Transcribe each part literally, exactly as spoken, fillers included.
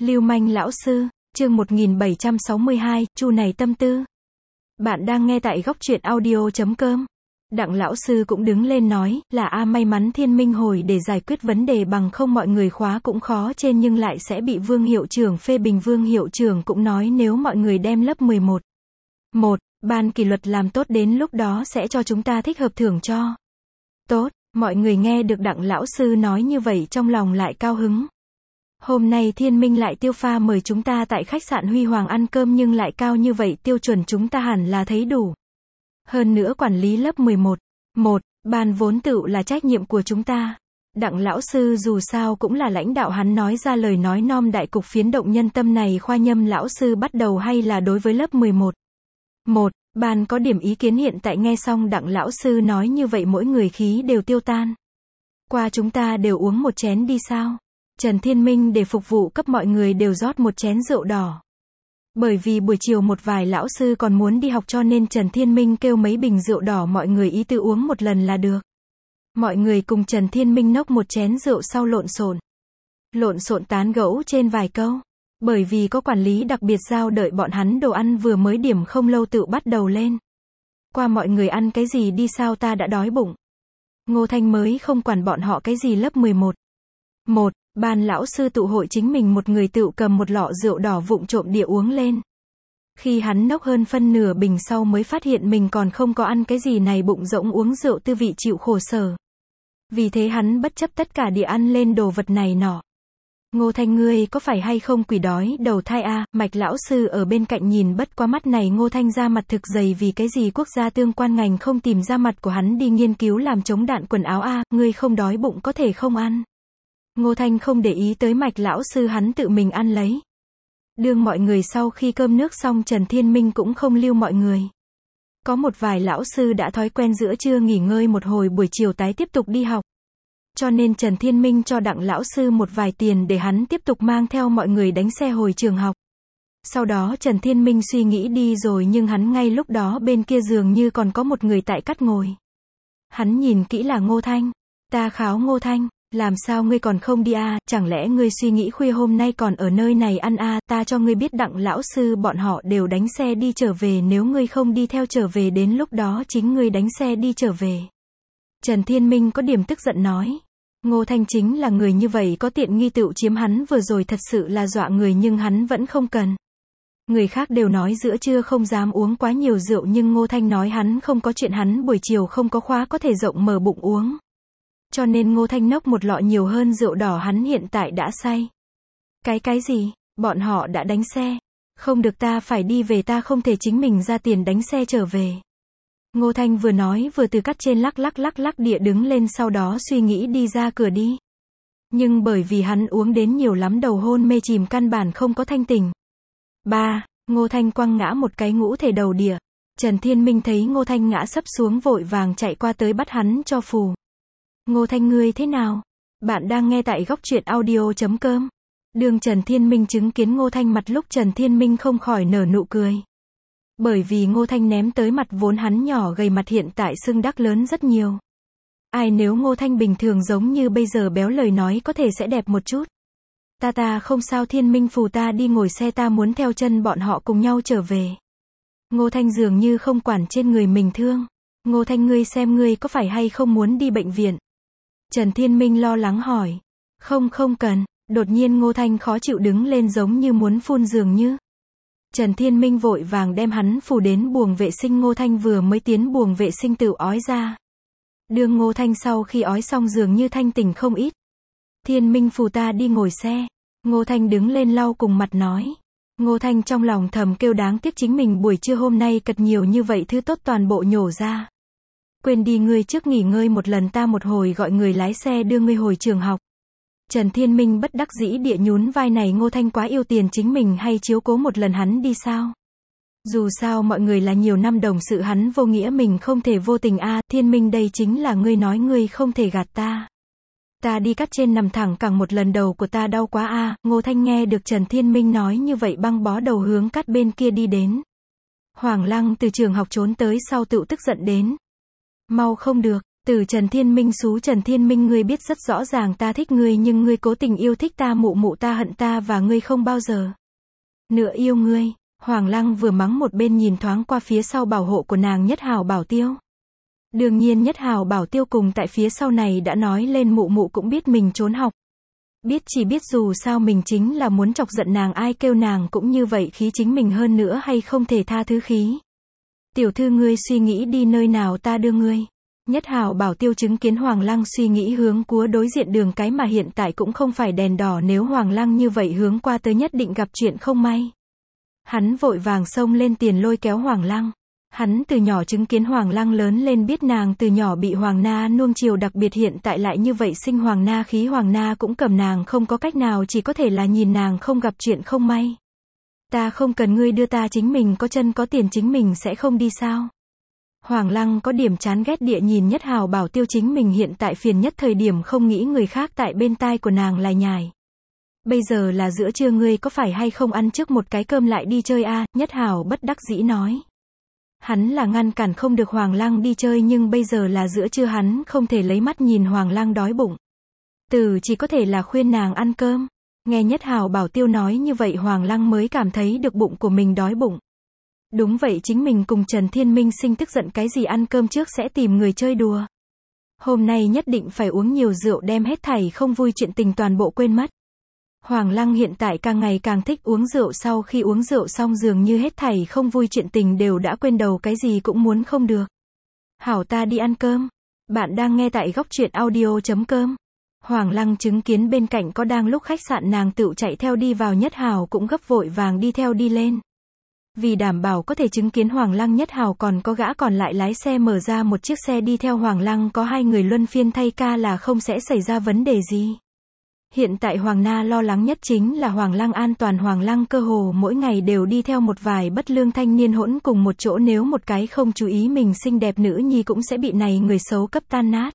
Lưu manh lão sư, chương một nghìn bảy trăm sáu mươi hai, chu này tâm tư. Bạn đang nghe tại góc truyện audio chấm com. Đặng lão sư cũng đứng lên nói, là a may mắn Thiên Minh hồi để giải quyết vấn đề, bằng không mọi người khóa cũng khó trên nhưng lại sẽ bị Vương hiệu trưởng phê bình. Vương hiệu trưởng cũng nói nếu mọi người đem lớp mười một, một, ban kỷ luật làm tốt đến lúc đó sẽ cho chúng ta thích hợp thưởng cho. Tốt, mọi người nghe được đặng lão sư nói như vậy trong lòng lại cao hứng. Hôm nay Thiên Minh lại tiêu pha mời chúng ta tại khách sạn Huy Hoàng ăn cơm nhưng lại cao như vậy, tiêu chuẩn chúng ta hẳn là thấy đủ. Hơn nữa quản lý lớp mười một, một, ban vốn tự là trách nhiệm của chúng ta. Đặng lão sư dù sao cũng là lãnh đạo, hắn nói ra lời nói nom đại cục phiến động nhân tâm này. Khoa Nhâm lão sư bắt đầu hay là đối với lớp mười một, một, ban có điểm ý kiến. Hiện tại nghe xong đặng lão sư nói như vậy mỗi người khí đều tiêu tan. Qua chúng ta đều uống một chén đi sao? Trần Thiên Minh để phục vụ cấp mọi người đều rót một chén rượu đỏ. Bởi vì buổi chiều một vài lão sư còn muốn đi học cho nên Trần Thiên Minh kêu mấy bình rượu đỏ, mọi người ý tự uống một lần là được. Mọi người cùng Trần Thiên Minh nốc một chén rượu sau lộn xộn. Lộn xộn tán gẫu trên vài câu. Bởi vì có quản lý đặc biệt giao đợi bọn hắn đồ ăn vừa mới điểm không lâu tự bắt đầu lên. Qua mọi người ăn cái gì đi sao, ta đã đói bụng. Ngô Thanh mới không quản bọn họ cái gì lớp mười một. Một, ban lão sư tụ hội chính mình một người tự cầm một lọ rượu đỏ vụng trộm địa uống lên. Khi hắn nốc hơn phân nửa bình sau mới phát hiện mình còn không có ăn cái gì này, bụng rỗng uống rượu tư vị chịu khổ sở. Vì thế hắn bất chấp tất cả địa ăn lên đồ vật này nọ. Ngô Thanh, ngươi có phải hay không quỷ đói đầu thai a? À? Mạch lão sư ở bên cạnh nhìn bất quá mắt này Ngô Thanh ra mặt thực dày, vì cái gì quốc gia tương quan ngành không tìm ra mặt của hắn đi nghiên cứu làm chống đạn quần áo a? À? Ngươi không đói bụng có thể không ăn. Ngô Thanh không để ý tới Mạch lão sư, hắn tự mình ăn lấy. Đương mọi người sau khi cơm nước xong, Trần Thiên Minh cũng không lưu mọi người. Có một vài lão sư đã thói quen giữa trưa nghỉ ngơi một hồi, buổi chiều tái tiếp tục đi học. Cho nên Trần Thiên Minh cho đặng lão sư một vài tiền để hắn tiếp tục mang theo mọi người đánh xe hồi trường học. Sau đó Trần Thiên Minh suy nghĩ đi rồi, nhưng hắn ngay lúc đó bên kia dường như còn có một người tại cắt ngồi. Hắn nhìn kỹ là Ngô Thanh. Ta kháo Ngô Thanh, làm sao ngươi còn không đi a? À? Chẳng lẽ ngươi suy nghĩ khuya hôm nay còn ở nơi này ăn a? À? Ta cho ngươi biết đặng lão sư bọn họ đều đánh xe đi trở về, nếu ngươi không đi theo trở về đến lúc đó chính ngươi đánh xe đi trở về. Trần Thiên Minh có điểm tức giận nói. Ngô Thanh chính là người như vậy, có tiện nghi tựu chiếm, hắn vừa rồi thật sự là dọa người nhưng hắn vẫn không cần. Người khác đều nói giữa trưa không dám uống quá nhiều rượu nhưng Ngô Thanh nói hắn không có chuyện, hắn buổi chiều không có khóa có thể rộng mở bụng uống. Cho nên Ngô Thanh nốc một lọ nhiều hơn rượu đỏ, hắn hiện tại đã say. Cái cái gì? Bọn họ đã đánh xe. Không được, ta phải đi về, ta không thể chính mình ra tiền đánh xe trở về. Ngô Thanh vừa nói vừa từ cắt trên lắc lắc lắc lắc địa đứng lên, sau đó suy nghĩ đi ra cửa đi. Nhưng bởi vì hắn uống đến nhiều lắm, đầu hôn mê chìm, căn bản không có thanh tỉnh. Ba, Ngô Thanh quăng ngã một cái ngũ thể đầu địa. Trần Thiên Minh thấy Ngô Thanh ngã sấp xuống vội vàng chạy qua tới bắt hắn cho phù. Ngô Thanh, ngươi thế nào? Bạn đang nghe tại góc truyện audio chấm com. Đường Trần Thiên Minh chứng kiến Ngô Thanh mặt lúc Trần Thiên Minh không khỏi nở nụ cười. Bởi vì Ngô Thanh ném tới mặt vốn hắn nhỏ gầy, mặt hiện tại sưng đắc lớn rất nhiều. Ai nếu Ngô Thanh bình thường giống như bây giờ béo lời nói có thể sẽ đẹp một chút. Ta ta không sao, Thiên Minh phù ta đi ngồi xe, ta muốn theo chân bọn họ cùng nhau trở về. Ngô Thanh dường như không quản trên người mình thương. Ngô Thanh, ngươi xem ngươi có phải hay không muốn đi bệnh viện? Trần Thiên Minh lo lắng hỏi. Không không cần. Đột nhiên Ngô Thanh khó chịu đứng lên giống như muốn phun dường như. Trần Thiên Minh vội vàng đem hắn phù đến buồng vệ sinh. Ngô Thanh vừa mới tiến buồng vệ sinh tự ói ra. Đương Ngô Thanh sau khi ói xong dường như thanh tỉnh không ít. Thiên Minh phù ta đi ngồi xe. Ngô Thanh đứng lên lau cùng mặt nói. Ngô Thanh trong lòng thầm kêu đáng tiếc chính mình buổi trưa hôm nay cật nhiều như vậy thứ tốt toàn bộ nhổ ra. Quên đi, ngươi trước nghỉ ngơi một lần, ta một hồi gọi người lái xe đưa ngươi hồi trường học. Trần Thiên Minh bất đắc dĩ địa nhún vai, này Ngô Thanh quá yêu tiền chính mình, hay chiếu cố một lần hắn đi sao? Dù sao mọi người là nhiều năm đồng sự, hắn vô nghĩa mình không thể vô tình a. À, Thiên Minh, đây chính là ngươi nói, ngươi không thể gạt ta. Ta đi cắt trên nằm thẳng cẳng một lần, đầu của ta đau quá a. À. Ngô Thanh nghe được Trần Thiên Minh nói như vậy băng bó đầu hướng cắt bên kia đi đến. Hoàng Lăng từ trường học trốn tới sau tựu tức giận đến. Mau không được, Từ Trần Thiên Minh xú Trần Thiên Minh, ngươi biết rất rõ ràng ta thích ngươi nhưng ngươi cố tình yêu thích ta, mụ mụ ta hận ta và ngươi không bao giờ nữa yêu ngươi. Hoàng Lăng vừa mắng một bên nhìn thoáng qua phía sau bảo hộ của nàng Nhất Hào Bảo Tiêu. Đương nhiên Nhất Hào Bảo Tiêu cùng tại phía sau này đã nói lên mụ mụ cũng biết mình trốn học. Biết chỉ biết dù sao mình chính là muốn chọc giận nàng, ai kêu nàng cũng như vậy khí chính mình hơn nữa hay không thể tha thứ khí. Tiểu thư ngươi suy nghĩ đi nơi nào ta đưa ngươi. Nhất Hào Bảo Tiêu chứng kiến Hoàng Lăng suy nghĩ hướng cúa đối diện đường cái mà hiện tại cũng không phải đèn đỏ, nếu Hoàng Lăng như vậy hướng qua tới nhất định gặp chuyện không may. Hắn vội vàng xông lên tiền lôi kéo Hoàng Lăng. Hắn từ nhỏ chứng kiến Hoàng Lăng lớn lên, biết nàng từ nhỏ bị Hoàng Na nuông chiều, đặc biệt hiện tại lại như vậy sinh Hoàng Na khí, Hoàng Na cũng cầm nàng không có cách nào, chỉ có thể là nhìn nàng không gặp chuyện không may. Ta không cần ngươi đưa ta, chính mình có chân có tiền chính mình sẽ không đi sao? Hoàng Lăng có điểm chán ghét địa nhìn Nhất Hào Bảo Tiêu, chính mình hiện tại phiền nhất thời điểm không nghĩ người khác tại bên tai của nàng lại nhải. Bây giờ là giữa trưa, ngươi có phải hay không ăn trước một cái cơm lại đi chơi a? Nhất Hào bất đắc dĩ nói. Hắn là ngăn cản không được Hoàng Lăng đi chơi nhưng bây giờ là giữa trưa, hắn không thể lấy mắt nhìn Hoàng Lăng đói bụng. Từ chỉ có thể là khuyên nàng ăn cơm. Nghe Nhất Hào Bảo Tiêu nói như vậy Hoàng Lăng mới cảm thấy được bụng của mình đói bụng. Đúng vậy, chính mình cùng Trần Thiên Minh sinh tức giận cái gì, ăn cơm trước sẽ tìm người chơi đùa. Hôm nay nhất định phải uống nhiều rượu đem hết thảy không vui chuyện tình toàn bộ quên mất. Hoàng Lăng hiện tại càng ngày càng thích uống rượu, sau khi uống rượu xong dường như hết thảy không vui chuyện tình đều đã quên, đầu cái gì cũng muốn không được. Hảo, ta đi ăn cơm. Bạn đang nghe tại góc truyện audio chấm com. Hoàng Lăng chứng kiến bên cạnh có đang lúc khách sạn, nàng tựu chạy theo đi vào, Nhất Hào cũng gấp vội vàng đi theo đi lên. Vì đảm bảo có thể chứng kiến Hoàng Lăng, Nhất Hào còn có gã còn lại lái xe mở ra một chiếc xe đi theo Hoàng Lăng, có hai người luân phiên thay ca là không sẽ xảy ra vấn đề gì. Hiện tại Hoàng Na lo lắng nhất chính là Hoàng Lăng an toàn, Hoàng Lăng cơ hồ mỗi ngày đều đi theo một vài bất lương thanh niên hỗn cùng một chỗ, nếu một cái không chú ý mình xinh đẹp nữ nhi cũng sẽ bị này người xấu cấp tan nát.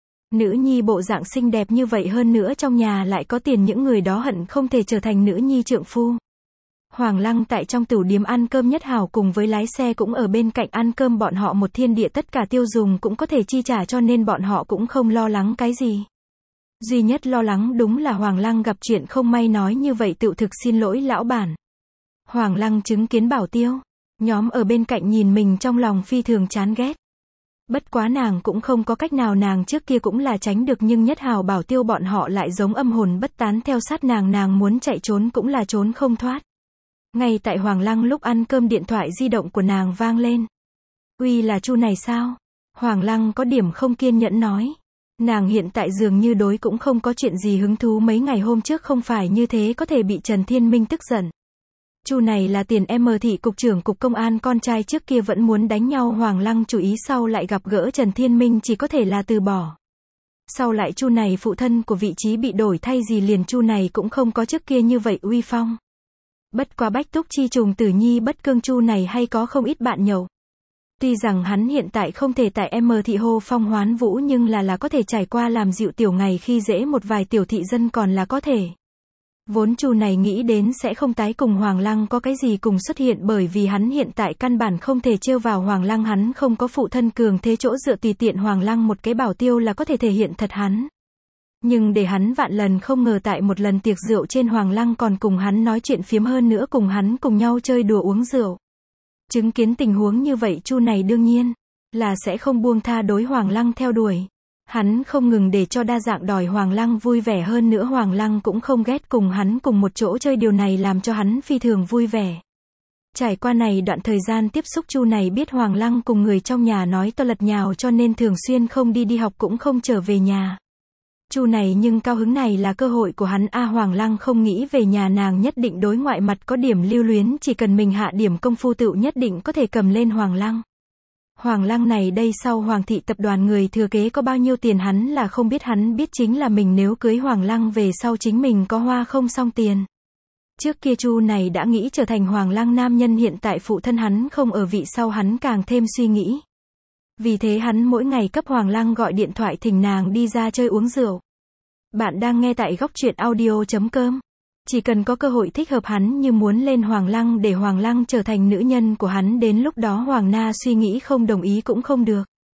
Nữ nhi bộ dạng xinh đẹp như vậy hơn nữa trong nhà lại có tiền, những người đó hận không thể trở thành nữ nhi trượng phu. Hoàng Lăng tại trong tửu điếm ăn cơm, Nhất Hào cùng với lái xe cũng ở bên cạnh ăn cơm, bọn họ một thiên địa tất cả tiêu dùng cũng có thể chi trả cho nên bọn họ cũng không lo lắng cái gì. Duy nhất lo lắng đúng là Hoàng Lăng gặp chuyện không may, nói như vậy tựu thực xin lỗi lão bản. Hoàng Lăng chứng kiến Bảo Tiêu nhóm ở bên cạnh nhìn mình trong lòng phi thường chán ghét. Bất quá nàng cũng không có cách nào, nàng trước kia cũng là tránh được nhưng Nhất Hào Bảo Tiêu bọn họ lại giống âm hồn bất tán theo sát nàng, nàng muốn chạy trốn cũng là trốn không thoát. Ngay tại Hoàng Lăng lúc ăn cơm, điện thoại di động của nàng vang lên. Uy, là Chu này sao? Hoàng Lăng có điểm không kiên nhẫn nói. Nàng hiện tại dường như đối cũng không có chuyện gì hứng thú, mấy ngày hôm trước không phải như thế có thể bị Trần Thiên Minh tức giận. Chu này là tiền em thị cục trưởng cục công an, con trai trước kia vẫn muốn đánh nhau, Hoàng Lăng chú ý sau lại gặp gỡ Trần Thiên Minh chỉ có thể là từ bỏ. Sau lại Chu này phụ thân của vị trí bị đổi thay gì liền, Chu này cũng không có trước kia như vậy uy phong. Bất quá bách túc chi trùng tử nhi bất cương, Chu này hay có không ít bạn nhậu. Tuy rằng hắn hiện tại không thể tại em thị hô phong hoán vũ nhưng là là có thể trải qua làm dịu tiểu ngày khi dễ một vài tiểu thị dân còn là có thể. Vốn Chu này nghĩ đến sẽ không tái cùng Hoàng Lăng có cái gì cùng xuất hiện, bởi vì hắn hiện tại căn bản không thể trêu vào Hoàng Lăng, hắn không có phụ thân cường thế chỗ dựa, tùy tiện Hoàng Lăng một cái Bảo Tiêu là có thể thể hiện thật hắn. Nhưng để hắn vạn lần không ngờ tại một lần tiệc rượu trên, Hoàng Lăng còn cùng hắn nói chuyện phiếm, hơn nữa cùng hắn cùng nhau chơi đùa uống rượu. Chứng kiến tình huống như vậy Chu này đương nhiên là sẽ không buông tha đối Hoàng Lăng theo đuổi. Hắn không ngừng để cho đa dạng đòi Hoàng Lăng vui vẻ, hơn nữa Hoàng Lăng cũng không ghét cùng hắn cùng một chỗ chơi, điều này làm cho hắn phi thường vui vẻ. Trải qua này đoạn thời gian tiếp xúc, Chu này biết Hoàng Lăng cùng người trong nhà nói to lật nhào cho nên thường xuyên không đi đi học cũng không trở về nhà. Chu này nhưng cao hứng, này là cơ hội của hắn a. Hoàng Lăng không nghĩ về nhà, nàng nhất định đối ngoại mặt có điểm lưu luyến, chỉ cần mình hạ điểm công phu tựu nhất định có thể cầm lên Hoàng Lăng. Hoàng Lăng này đây sau Hoàng thị tập đoàn người thừa kế có bao nhiêu tiền hắn là không biết, hắn biết chính là mình nếu cưới Hoàng Lăng về sau chính mình có hoa không xong tiền. Trước kia Chu này đã nghĩ trở thành Hoàng Lăng nam nhân, hiện tại phụ thân hắn không ở vị sau hắn càng thêm suy nghĩ. Vì thế hắn mỗi ngày cấp Hoàng Lăng gọi điện thoại thỉnh nàng đi ra chơi uống rượu. Bạn đang nghe tại góc truyện audio chấm com. Chỉ cần có cơ hội thích hợp hắn như muốn lên Hoàng Lăng để Hoàng Lăng trở thành nữ nhân của hắn, đến lúc đó Hoàng Na suy nghĩ không đồng ý cũng không được.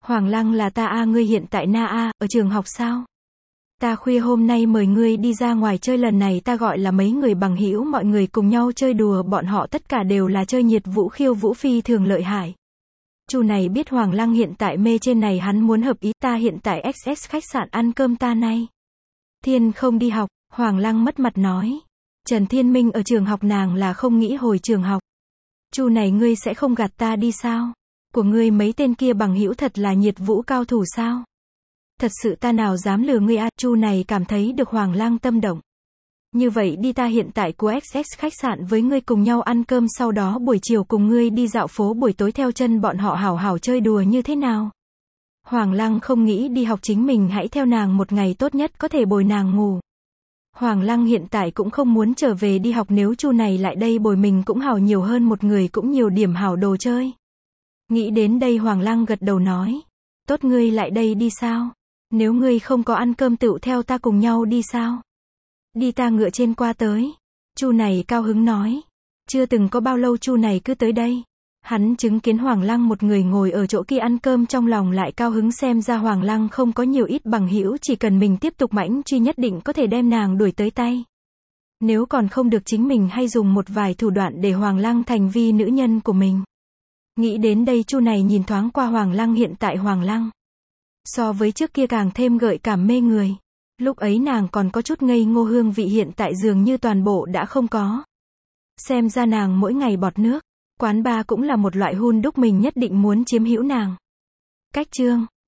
Hoàng Lăng là ta a ngươi hiện tại na a, ở trường học sao? Ta khuya hôm nay mời ngươi đi ra ngoài chơi lần này ta gọi là mấy người bằng hữu mọi người cùng nhau chơi đùa bọn họ tất cả đều là chơi nhiệt vũ khiêu vũ phi thường lợi hại. Chu này biết Hoàng Lăng hiện tại mê trên này hắn muốn hợp ý ta hiện tại ích ét khách sạn ăn cơm ta nay. Thiên không đi học, Hoàng Lăng mất mặt nói. Trần Thiên Minh ở trường học nàng là không nghĩ hồi trường học. Chu này ngươi sẽ không gạt ta đi sao? Của ngươi mấy tên kia bằng hữu thật là nhiệt vũ cao thủ sao? Thật sự ta nào dám lừa ngươi a, Chu này cảm thấy được Hoàng Lăng tâm động. Như vậy đi ta hiện tại của ích ét khách sạn với ngươi cùng nhau ăn cơm sau đó buổi chiều cùng ngươi đi dạo phố buổi tối theo chân bọn họ hảo hảo chơi đùa như thế nào? Hoàng Lăng không nghĩ đi học chính mình hãy theo nàng một ngày tốt nhất có thể bồi nàng ngủ. Hoàng Lăng hiện tại cũng không muốn trở về đi học nếu Chu này lại đây bồi mình cũng hảo nhiều hơn một người cũng nhiều điểm hảo đồ chơi. Nghĩ đến đây Hoàng Lăng gật đầu nói. Tốt ngươi lại đây đi sao? Nếu ngươi không có ăn cơm tựu theo ta cùng nhau đi sao? Đi ta ngựa trên qua tới. Chu này cao hứng nói. Chưa từng có bao lâu Chu này cứ tới đây. Hắn chứng kiến Hoàng Lăng một người ngồi ở chỗ kia ăn cơm trong lòng lại cao hứng xem ra Hoàng Lăng không có nhiều ít bằng hữu chỉ cần mình tiếp tục mãnh truy nhất định có thể đem nàng đuổi tới tay. Nếu còn không được chính mình hay dùng một vài thủ đoạn để Hoàng Lăng thành vi nữ nhân của mình. Nghĩ đến đây Chu này nhìn thoáng qua Hoàng Lăng hiện tại Hoàng Lăng. So với trước kia càng thêm gợi cảm mê người. Lúc ấy nàng còn có chút ngây ngô hương vị hiện tại dường như toàn bộ đã không có. Xem ra nàng mỗi ngày bọt nước. Quán bar cũng là một loại hun đúc mình nhất định muốn chiếm hữu nàng. Cách chương